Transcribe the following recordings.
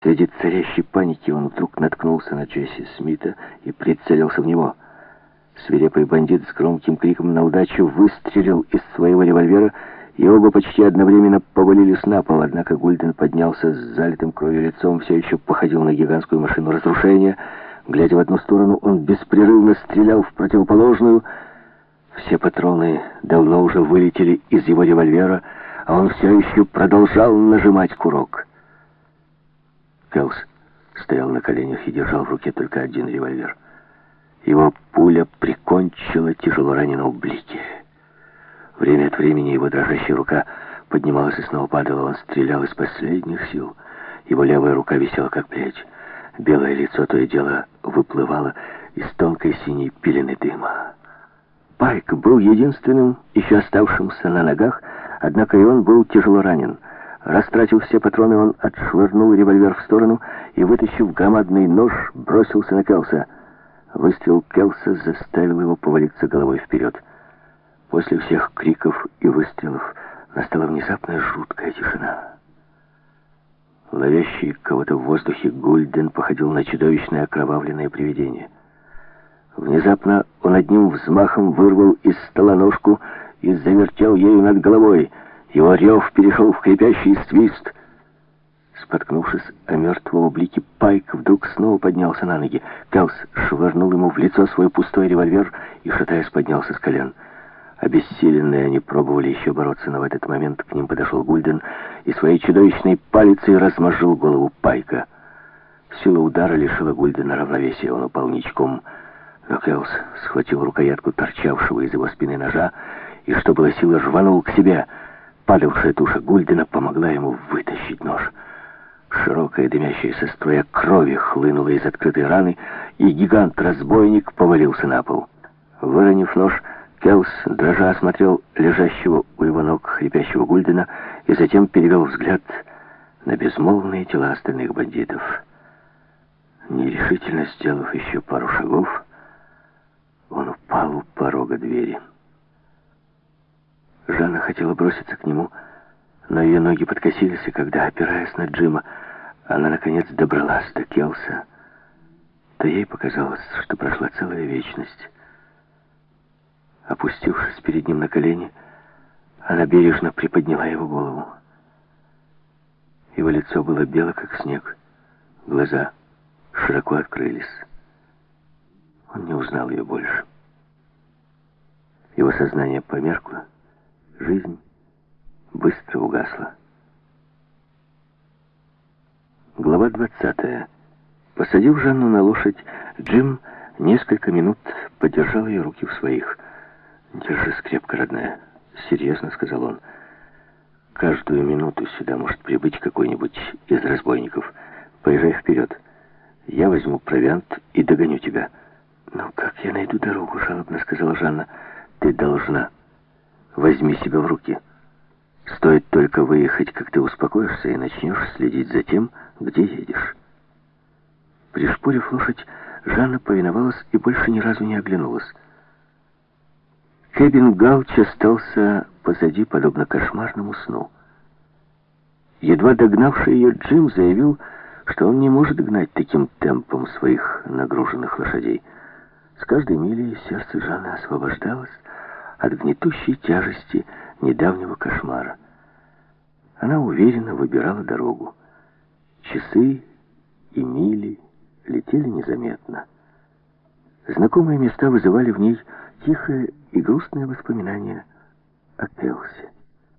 Среди царящей паники он вдруг наткнулся на Джесси Смита и прицелился в него. Свирепый бандит с громким криком на удачу выстрелил из своего револьвера, и оба почти одновременно повалились на пол. Однако Гульден поднялся с залитым кровью лицом, все еще походил на гигантскую машину разрушения. Глядя в одну сторону, он беспрерывно стрелял в противоположную. Все патроны давно уже вылетели из его револьвера, а он все еще продолжал нажимать курок. Келс стоял на коленях и держал в руке только один револьвер. Его пуля прикончила тяжело раненого Блики. Время от времени его дрожащая рука поднималась и снова падала. Он стрелял из последних сил. Его левая рука висела как плеть. Белое лицо то и дело выплывало из тонкой синей пелены дыма. Пайк был единственным еще оставшимся на ногах, однако и он был тяжело ранен. Растратив все патроны, он отшвырнул револьвер в сторону и, вытащив громадный нож, бросился на Келса. Выстрел Келса заставил его повалиться головой вперед. После всех криков и выстрелов настала внезапная жуткая тишина. Ловящий кого-то в воздухе Гульден походил на чудовищное окровавленное привидение. Внезапно он одним взмахом вырвал из стола ножку и завертел ею над головой. Его рев перешел в хрипящий свист. Споткнувшись о мертвого Блики, Пайк вдруг снова поднялся на ноги. Келс швырнул ему в лицо свой пустой револьвер и, шатаясь, поднялся с колен. Обессиленные они пробовали еще бороться, но в этот момент к ним подошел Гульден и своей чудовищной палицей размозжил голову Пайка. Сила удара лишила Гульдена равновесия, он упал ничком. Но Келс схватил рукоятку торчавшего из его спины ножа и, что было силы, рванул к себе. Падавшая туша Гульдена помогла ему вытащить нож. Широкая дымящаяся струя крови хлынула из открытой раны, и гигант-разбойник повалился на пол. Выронив нож, Келс, дрожа, осмотрел лежащего у его ног хрипящего Гульдена и затем перевел взгляд на безмолвные тела остальных бандитов. Нерешительно сделав еще пару шагов, он упал у порога двери. Жанна хотела броситься к нему, но ее ноги подкосились, и когда, опираясь на Джима, она, наконец, добралась до Келса, то ей показалось, что прошла целая вечность. Опустившись перед ним на колени, она бережно приподняла его голову. Его лицо было бело, как снег, глаза широко открылись. Он не узнал ее больше. Его сознание померкло, жизнь быстро угасла. Глава 20. Посадив Жанну на лошадь, Джим несколько минут подержал ее руки в своих. «Держись крепко, родная», — серьезно сказал он. «Каждую минуту сюда может прибыть какой-нибудь из разбойников. Поезжай вперед. Я возьму провиант и догоню тебя». «Ну как я найду дорогу?» — жалобно сказала Жанна. «Ты должна. Возьми себя в руки. Стоит только выехать, как ты успокоишься и начнешь следить за тем, где едешь». Пришпорив лошадь, Жанна повиновалась и больше ни разу не оглянулась. Кэбин Галч остался позади, подобно кошмарному сну. Едва догнавший ее Джим заявил, что он не может гнать таким темпом своих нагруженных лошадей. С каждой милей сердце Жанны освобождалось от гнетущей тяжести недавнего кошмара. Она уверенно выбирала дорогу. Часы и мили летели незаметно. Знакомые места вызывали в ней тихое и грустное воспоминание о Келсе.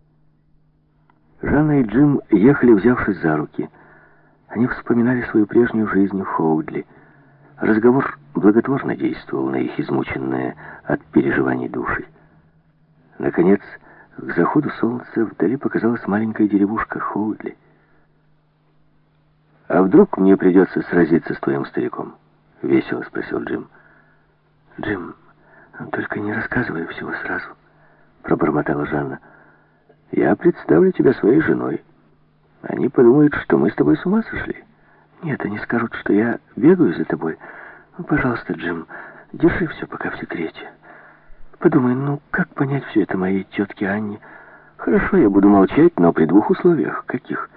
Жанна и Джим ехали, взявшись за руки. Они вспоминали свою прежнюю жизнь в Хоудли. Разговор благотворно действовал на их измученные от переживаний души. Наконец, к заходу солнца вдали показалась маленькая деревушка Хоудли. «А вдруг мне придется сразиться с твоим стариком?» — весело спросил Джим. «Джим, только не рассказывай всего сразу», — пробормотала Жанна. «Я представлю тебя своей женой. Они подумают, что мы с тобой с ума сошли. Нет, они скажут, что я бегаю за тобой. Ну, пожалуйста, Джим, держи все пока в секрете. Подумай, ну как понять все это моей тетке Анне? Хорошо, я буду молчать, но при двух условиях. Каких?